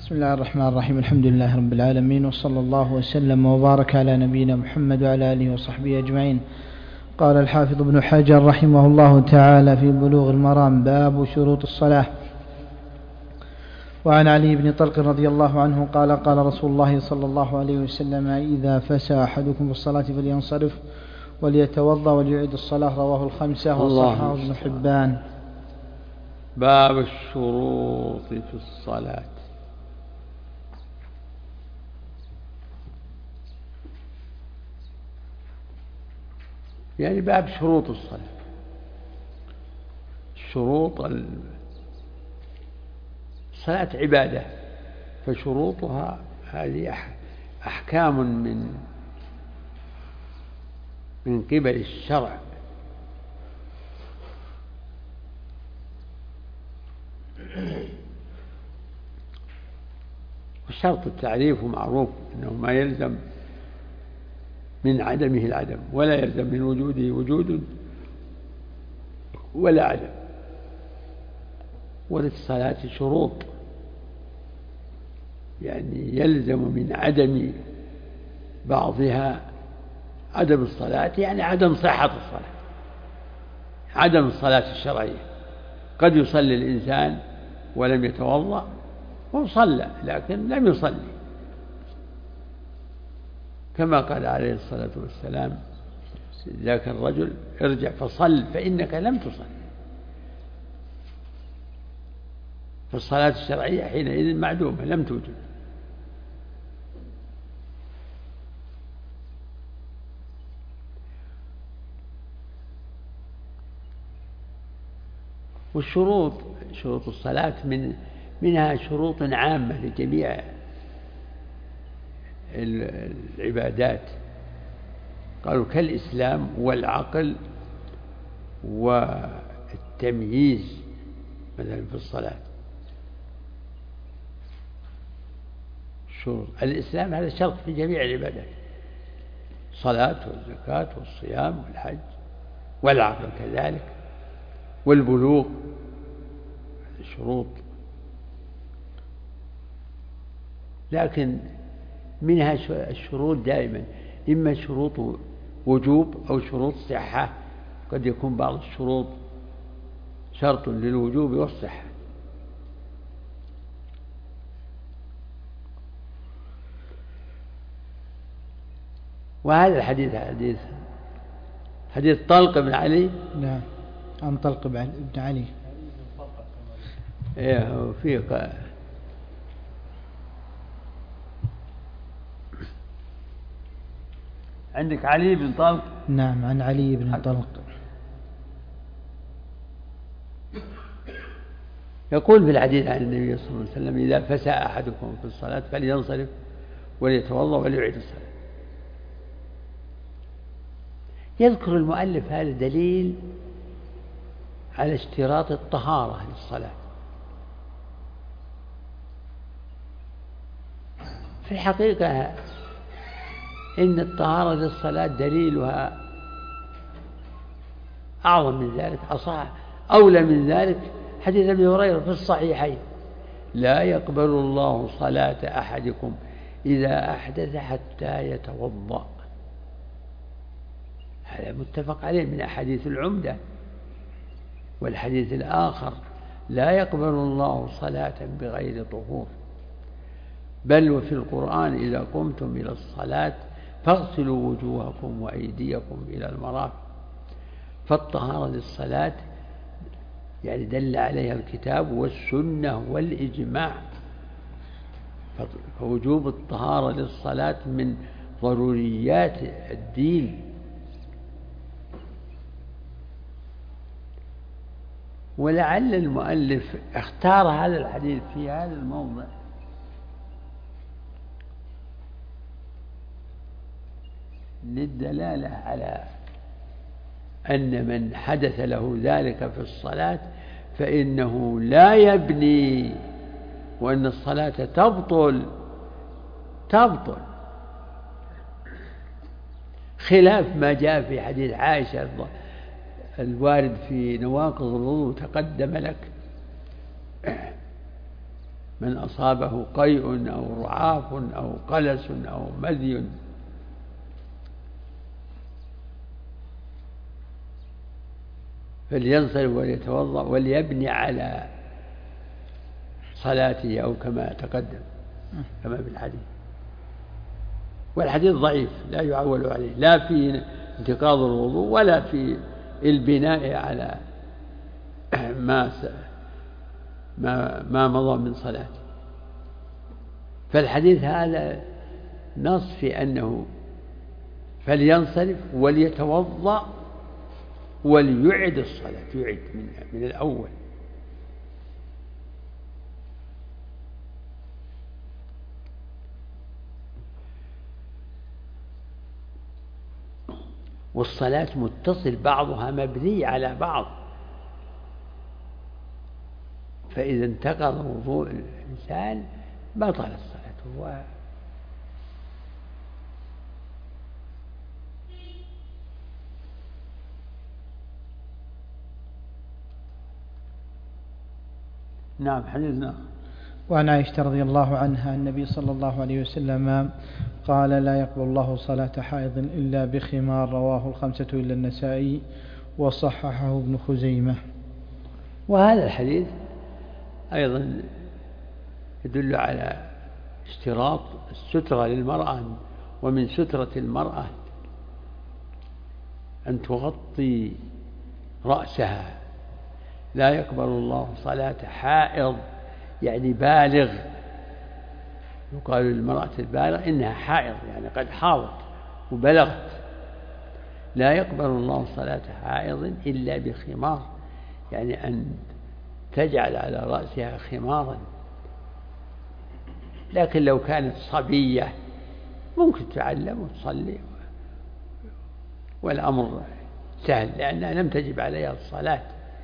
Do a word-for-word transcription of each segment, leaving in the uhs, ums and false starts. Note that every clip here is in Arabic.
بسم الله الرحمن الرحيم. الحمد لله رب العالمين، وصلى الله وسلم وبارك على نبينا محمد وعلى آله وصحبه أجمعين. قال الحافظ ابن حجر رحمه الله تعالى في بلوغ المرام: باب شروط الصلاة. وعن علي بن طلق رضي الله عنه قال: قال رسول الله صلى الله عليه وسلم: إذا فسى أحدكم بالصلاة فلينصرف وليتوضأ وليعيد الصلاة. رواه الخمسة وصححه ابن حبان. باب الشروط في الصلاة. يعني باب شروط الصلاة. شروط الصلاة عبادة، فشروطها هذه أحكام من من قبل الشرع، والشرط التعريف معروف أنه ما يلزم من عدمه العدم، ولا يلزم من وجوده وجود ولا عدم. وللصلاة شروط، يعني يلزم من عدم بعضها عدم الصلاة، يعني عدم صحة الصلاة، عدم الصلاة الشرعية. قد يصلي الإنسان ولم يتوضأ وصلى لكن لم يصلي، كما قال عليه الصلاة والسلام ذاك الرجل: ارجع فصل فإنك لم تصل. فالصلاة الشرعية حينئذ معدومة، لم توجد. والشروط، شروط الصلاة من منها شروط عامة لجميع العبادات، قالوا كالإسلام والعقل والتمييز مثلا في الصلاة. شروط الإسلام هذا شرط في جميع العبادات، الصلاة والزكاة والصيام والحج، والعقل كذلك، والبلوغ شروط. لكن منها الشروط دائما إما شروط وجوب أو شروط صحة، قد يكون بعض الشروط شرط للوجوب والصحة. وهذا الحديث حديث حديث طلق بن علي. نعم، عن طلق بن علي. ايه وفيه عندك علي بن طلق. نعم، عن علي بن طلق يقول في الحديث عن النبي صلى الله عليه وسلم: إذا فسى أحدكم في الصلاة فلينصرف وليتوضأ وليعيد الصلاة. يذكر المؤلف هذا دليل على اشتراط الطهارة للصلاة. في الحقيقة إن الطهارة للصلاة دليلها أعظم من ذلك، أصح أولى من ذلك حديث أبي هريرة في الصحيحين: لا يقبل الله صلاة أحدكم إذا أحدث حتى يتوضأ. هذا متفق عليه من أحاديث العمدة. والحديث الآخر: لا يقبل الله صلاة بغير طهور. بل وفي القرآن: إذا قمتم إلى الصلاة فاغسلوا وجوهكم وأيديكم إلى المرافق. فالطهارة للصلاة يعني دل عليها الكتاب والسنة والإجماع، فوجوب الطهارة للصلاة من ضروريات الدين. ولعل المؤلف اختار هذا الحديث في هذا الموضع للدلالة على أن من حدث له ذلك في الصلاة فإنه لا يبني، وأن الصلاة تبطل تبطل خلاف ما جاء في حديث عائشة الوارد في نواقض الوضوء تقدم لك، من أصابه قيء أو رعاف أو قلس أو مذي فلينصرف وليتوضأ وليبني على صلاته أو كما تقدم كما في الحديث. والحديث ضعيف لا يعول عليه لا في انتقاض الوضوء ولا في البناء على ما ما ما مضى من صلاته. فالحديث هذا نص في أنه فلينصرف وليتوضأ وليعد الصلاة يعد من, من الأول. والصلاة متصل بعضها مبني على بعض، فإذا انتقض وضوء الإنسان بطل الصلاة. هو نعم حديثنا. وعن عائشة رضي الله عنها النبي صلى الله عليه وسلم قال لا يقبل الله صلاة حائض إلا بخمار، رواه الخمسة إلا النسائي وصححه ابن خزيمة. وهذا الحديث أيضا يدل على اشتراط السترة للمرأة، ومن سترة المرأة أن تغطي رأسها. لا يقبل الله صلاة حائض يعني بالغ، يقال للمرأة البالغ إنها حائض يعني قد حاضت وبلغت. لا يقبل الله صلاة حائض إلا بخمار، يعني أن تجعل على رأسها خمارا. لكن لو كانت صبية ممكن تعلم وتصلي والأمر سهل لأنها لم تجب عليها الصلاة.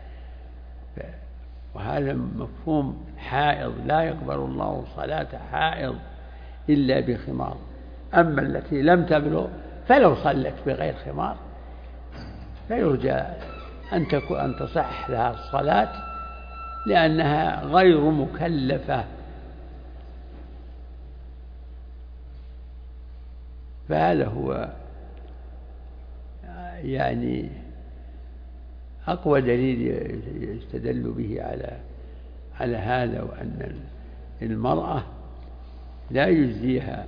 وهذا مفهوم حائض. لا يقبل الله صلاة حائض إلا بخمار. أما التي لم تبلغ فلو صلت بغير خمار فيرجى أن أن تصح لها الصلاة لأنها غير مكلفة. فهذا هو يعني أقوى دليل يستدل به على على هذا، وأن المرأة لا يجزيها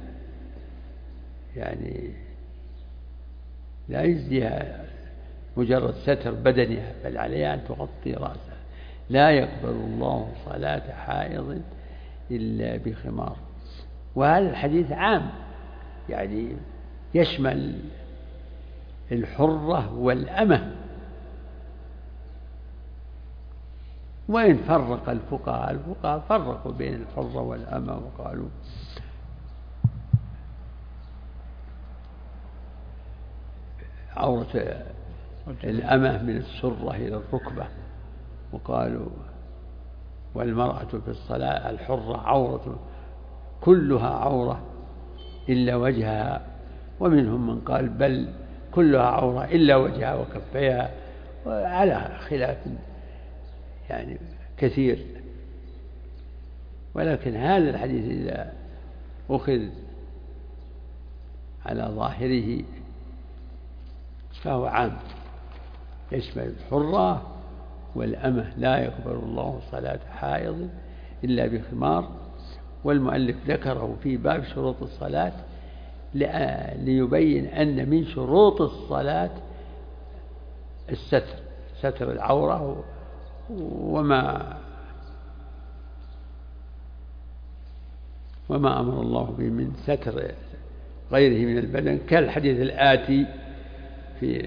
يعني لا يجزيها مجرد ستر بدنها، بل عليها أن تغطي رأسها. لا يقبل الله صلاة حائض إلا بخمار. وهذا الحديث عام يعني يشمل الحرة والأمة. وإن فرق الفقهاء الفقهاء فرقوا بين الحرة والأمة وقالوا عورة الأمة من السرة إلى الركبة، وقالوا والمرأة في الصلاة الحرة عورة كلها عورة إلا وجهها، ومنهم من قال بل كلها عورة إلا وجهها وكفيها، على خلاف يعني كثير. ولكن هذا الحديث إذا أخذ على ظاهره فهو عام يشمل الحرة والأمة. لا يقبل الله صلاة حائض إلا بخمار. والمؤلف ذكره في باب شروط الصلاة ليبين أن من شروط الصلاة الستر، ستر العورة وما وما أمر الله به من ستر غيره من البدن، كالحديث الآتي في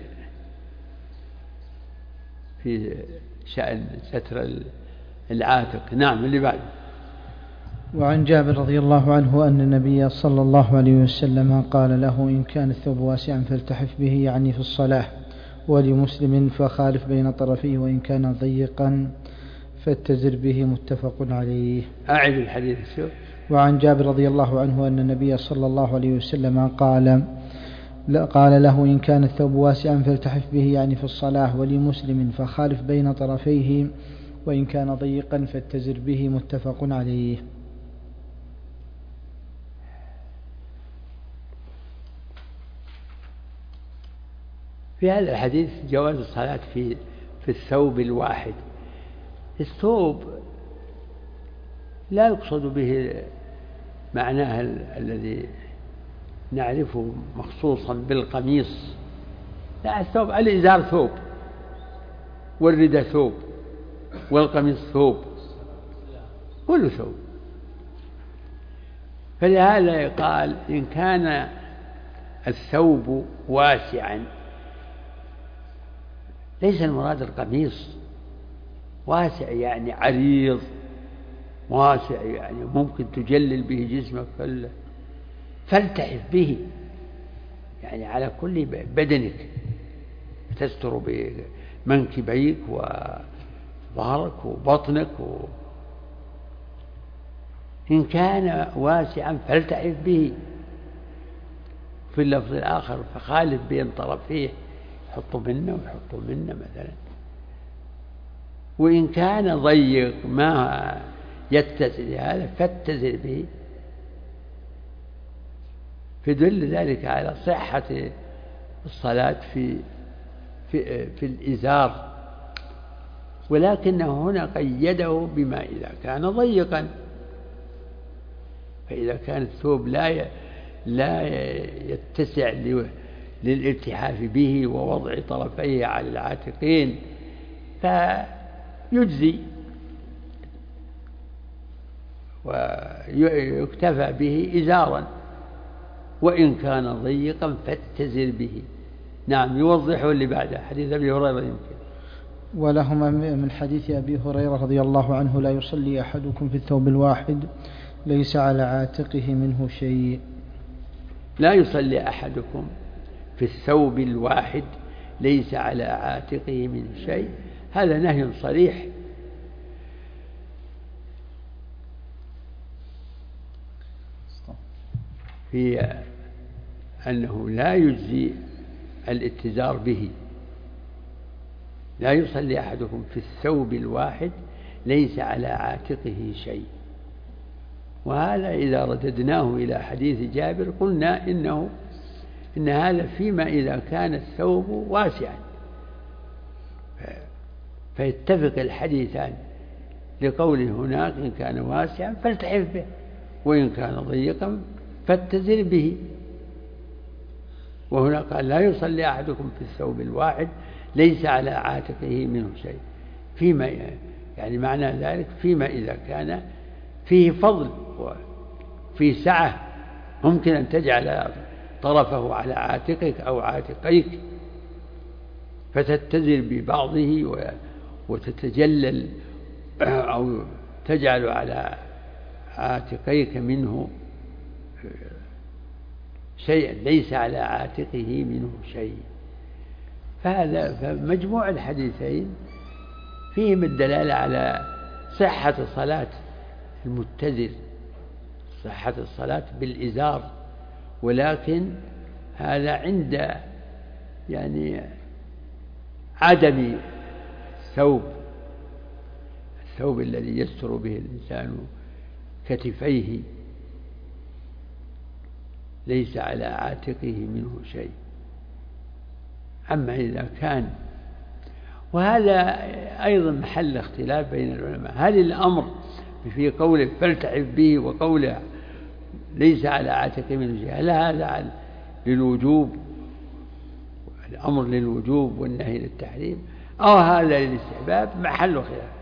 في شأن ستر العاتق. نعم اللي بعد. وعن جابر رضي الله عنه أن النبي صلى الله عليه وسلم قال له إن كان الثوب واسعا فالتحف به يعني في الصلاة، ولمسلم فخالف بين طرفيه وإن كان ضيقا فاتزر به، متفق عليه. أعد الحديث شوف. وعن جابر رضي الله عنه أن النبي صلى الله عليه وسلم قال قال له إن كان الثوب واسعا فالتحف به يعني في الصلاة، ولمسلم فخالف بين طرفيه وإن كان ضيقا فاتزر به، متفق عليه. في هذا الحديث جواز الصلاة في في الثوب الواحد. الثوب لا يقصد به معناه الذي نعرفه مخصوصا بالقميص، لا، الثوب الإزار ثوب، والرداء ثوب، والقميص ثوب، كل ثوب. فلهذا قال إن كان الثوب واسعا، ليس المراد القميص واسع يعني عريض، واسع يعني ممكن تجلل به جسمك كله، فالتحف به يعني على كل بدنك، تستر بمنكبيك وظهرك وبطنك و... إن كان واسعا فالتحف به. في اللفظ الآخر فخالف بين طرفيه، يحطوا منه ويحطوا منه مثلا. وإن كان ضيق ما يتسع هذا فاتزر به، فدل ذلك على صحة الصلاة في في في الإزار، ولكنه هنا قيده بما إذا كان ضيقا. فإذا كان الثوب لا لا يتسع للالتحاف به ووضع طرفيه على العاتقين فيجزي ويكتفى به إزارا، وإن كان ضيقا فاتزر به. نعم، يوضحه اللي بعده حديث أبي هريرة يمكن. ولهما من حديث أبي هريرة رضي الله عنه: لا يصلي أحدكم في الثوب الواحد ليس على عاتقه منه شيء. لا يصلي أحدكم في الثوب الواحد ليس على عاتقه منه شيء، هذا نهي صريح في أنه لا يجزي الاتزار به. لا يصلي أحدكم في الثوب الواحد ليس على عاتقه شيء. وهذا إذا رددناه إلى حديث جابر قلنا إنه إن هذا فيما إذا كان الثوب واسعا، فيتفق الحديثان لقوله هناك إن كان واسعا فالتحف به، وإن كان ضيقا فاتزر به. وهنا قال لا يصلي أحدكم في الثوب الواحد ليس على عاتقه منه شيء، فيما يعني معنى ذلك فيما إذا كان فيه فضل وفي سعة ممكن أن تجعل طرفه على عاتقك أو عاتقيك فتتزر ببعضه وتتجلل أو تجعل على عاتقيك منه شيئا ليس على عاتقه منه شيء. فهذا فمجموع الحديثين فيهم الدلالة على صحة صلاة المتزر، صحة الصلاة بالإزار، ولكن هذا عند يعني عدم الثوب الثوب الذي يستر به الإنسان كتفيه ليس على عاتقه منه شيء. أما إذا كان، وهذا أيضا محل اختلاف بين العلماء، هل الأمر في قوله فالتحف به وقوله ليس على عاتقه منه شيء هل هذا للوجوب، الأمر للوجوب والنهي للتحريم، أو هذا للاستحباب؟ محل خلاف.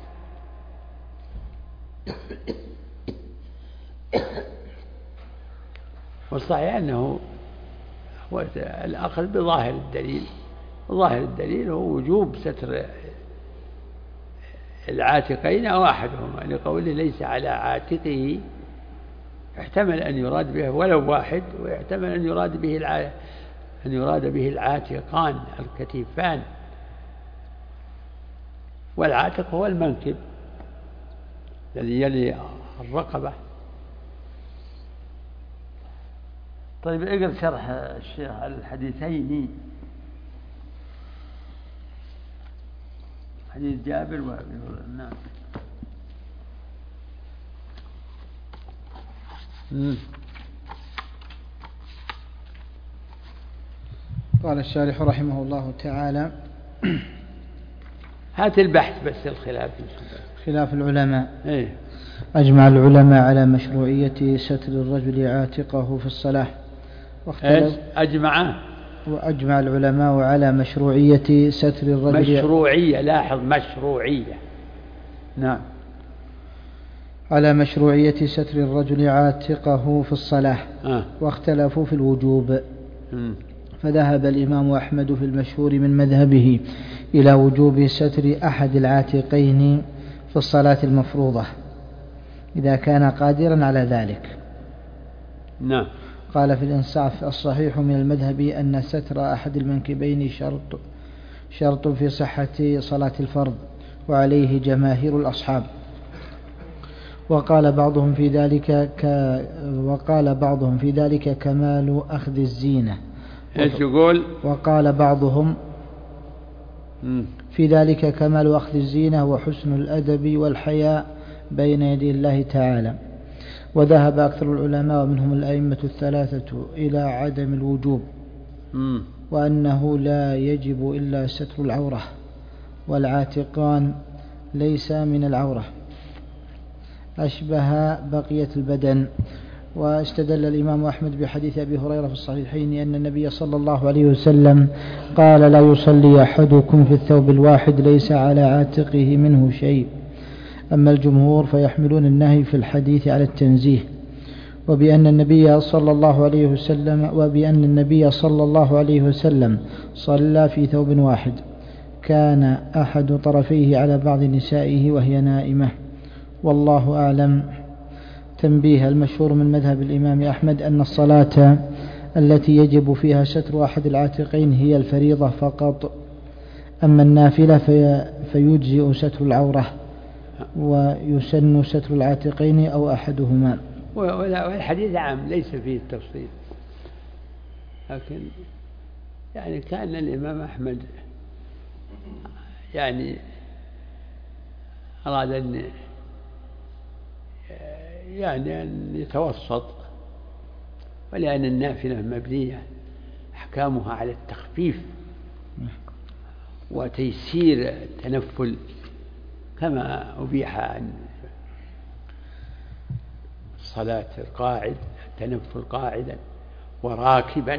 والصحيح أنه هو الأخذ بظاهر الدليل، ظاهر الدليل هو وجوب ستر العاتقين أو أحدهما، لقوله ليس على عاتقه، يحتمل أن يراد به ولو واحد، ويحتمل أن يراد به الع... أن يراد به العاتقان الكتفان، والعاتق هو المنكب الذي يلي الرقبة. طيب اقرأ شرح الشيخ الحديثين، حديث جابر وابي هريرة. نعم. قال الشارح رحمه الله تعالى: هات البحث بس الخلاف خلاف العلماء. إيه؟ أجمع العلماء على مشروعية ستر الرجل عاتقه في الصلاة، واختلف أجمع وأجمع العلماء على مشروعية ستر الرجل مشروعية لاحظ مشروعية نعم على مشروعية ستر الرجل عاتقه في الصلاة آه. واختلفوا في الوجوب. م. فذهب الإمام أحمد في المشهور من مذهبه إلى وجوب ستر أحد العاتقين في الصلاة المفروضة إذا كان قادرا على ذلك. نعم. قال في الإنصاف: الصحيح من المذهب أن ستر أحد المنكبين شرط شرط في صحة صلاة الفرض، وعليه جماهير الأصحاب. وقال بعضهم في ذلك ك... وقال بعضهم في ذلك كمال أخذ الزينة. ايش يقول؟ وقال بعضهم في ذلك كمال أخذ الزينة وحسن الأدب والحياء بين يدي الله تعالى. وذهب أكثر العلماء ومنهم الأئمة الثلاثة إلى عدم الوجوب، م. وأنه لا يجب إلا ستر العورة، والعاتقان ليس من العورة، أشبه بقية البدن. واستدل الإمام أحمد بحديث أبي هريرة في الصحيحين أن النبي صلى الله عليه وسلم قال: لا يصلي أحدكم في الثوب الواحد ليس على عاتقه منه شيء. أما الجمهور فيحملون النهي في الحديث على التنزيه، وبأن النبي صلى الله عليه وسلم وبأن النبي صلى الله عليه وسلم صلى في ثوب واحد كان أحد طرفيه على بعض نسائه وهي نائمة، والله أعلم. تنبيه: المشهور من مذهب الإمام أحمد أن الصلاة التي يجب فيها ستر أحد العاتقين هي الفريضة فقط، أما النافلة في فيجزئ ستر العورة، ويسن ستر العاتقين أو أحدهما. والحديث عام ليس فيه التفصيل، لكن يعني كان الإمام أحمد يعني أراد أن يعني أن يتوسط، ولأن النافلة مبنية أحكامها على التخفيف وتيسير التنفل، كما أبيح عن صلاة القاعد التنفل قاعدا وراكبا.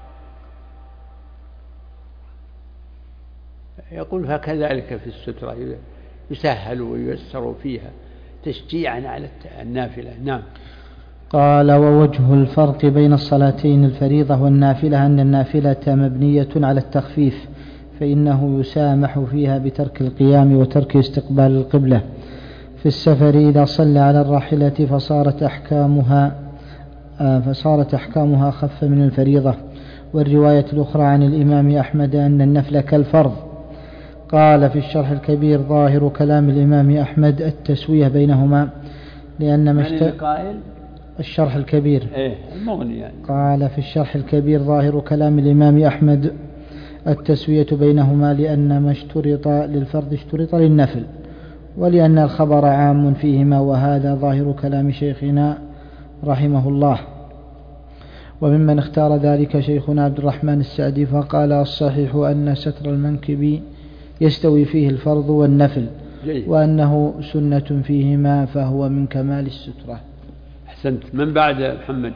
يقول: فكذلك في السترة يسهل وييسر فيها تشجيعا على النافلة. نعم. قال: ووجه الفرق بين الصلاتين الفريضة والنافلة أن النافلة مبنية على التخفيف، فإنه يسامح فيها بترك القيام وترك استقبال القبلة. في السفر إذا صلى على الراحلة فصارت أحكامها فصارت أحكامها أخف من الفريضة. والرواية الأخرى عن الإمام أحمد أن النفل كالفرض. قال في الشرح الكبير: ظاهر كلام الإمام أحمد التسوية بينهما، لأن مشت... الشرح الكبير إيه المغني يعني. قال في الشرح الكبير: ظاهر كلام الإمام أحمد التسوية بينهما، لأن ما اشترط للفرض اشترط للنفل، ولأن الخبر عام فيهما، وهذا ظاهر كلام شيخنا رحمه الله. وممن اختار ذلك شيخنا عبد الرحمن السعدي، فقال: الصحيح أن ستر المنكب يستوي فيه الفرض والنفل، جيد. وأنه سنة فيهما فهو من كمال السترة. أحسنت. من بعد محمد؟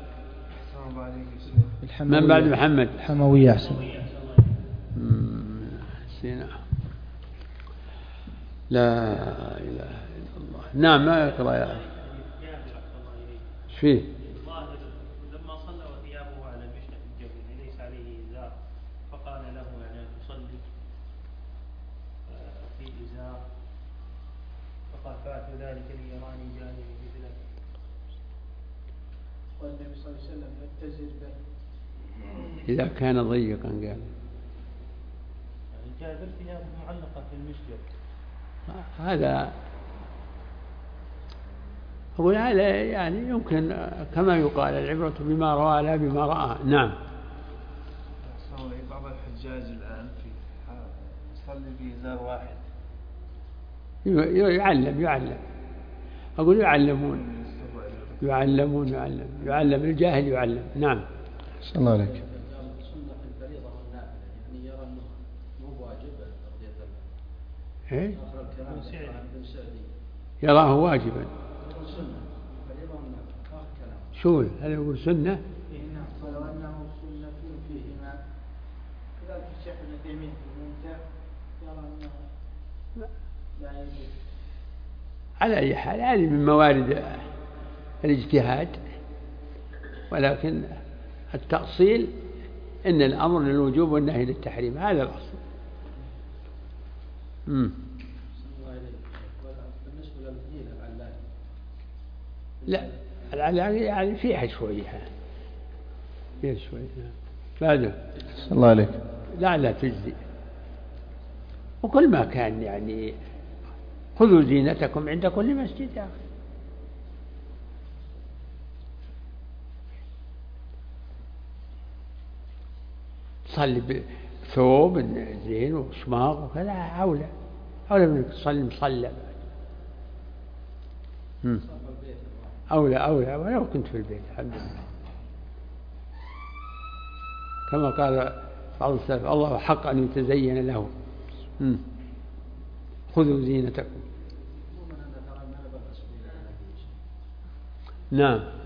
من بعد محمد؟ الحموية. أحسن. سينا. لا إله إلا الله. نعم. ما يقرأ يا أخي؟ فيه لما صلى وثيابه على مشنة الجبل ليس عليه إزار، فقال له يعني تصلي في إزار، فقال: فعلت ذلك ليراني جانبي مثله. والنبي صلى الله عليه وسلم يتزر به إذا كان ضيقا. قال يعني جابر ثيابه معلقة في المشجر. هذا أقول هذا يعني يمكن كما يقال: العبرة بما روى لا بما رأى. نعم. بعض الحجاج الآن في يصلي بإزار واحد، يعلم يعلم أقول يعلمون يعلمون يعلم يعلم الجاهل يعلم. نعم. صلى الله عليك. إيه؟ يراه واجبا. شو هل يقول سنة؟ ولو أنه سنة فيهما كذلك الشيخ ابن تيمية الممتع يرى أنه لا يجوز. على أي حال هذه من موارد الاجتهاد، ولكن التأصيل إن الأمر للوجوب والنهي للتحريم، هذا الأصل. امم بالنسبة للدين العلاج لا العلاج يعني فيها شوية فيها شوية بعده الله عليك. لا لا تجزي. وكل ما كان يعني خذوا زينتكم عند كل مسجد يا أخي. تصلي بثوب زين وشماغ وكذا أولى أولى منك تصلي مصلى. أولى أولى ولو كنت في البيت الحمد لله، كما قال بعض السلف الله حق أن يتزين له. مم. خذوا زينتكم. نعم.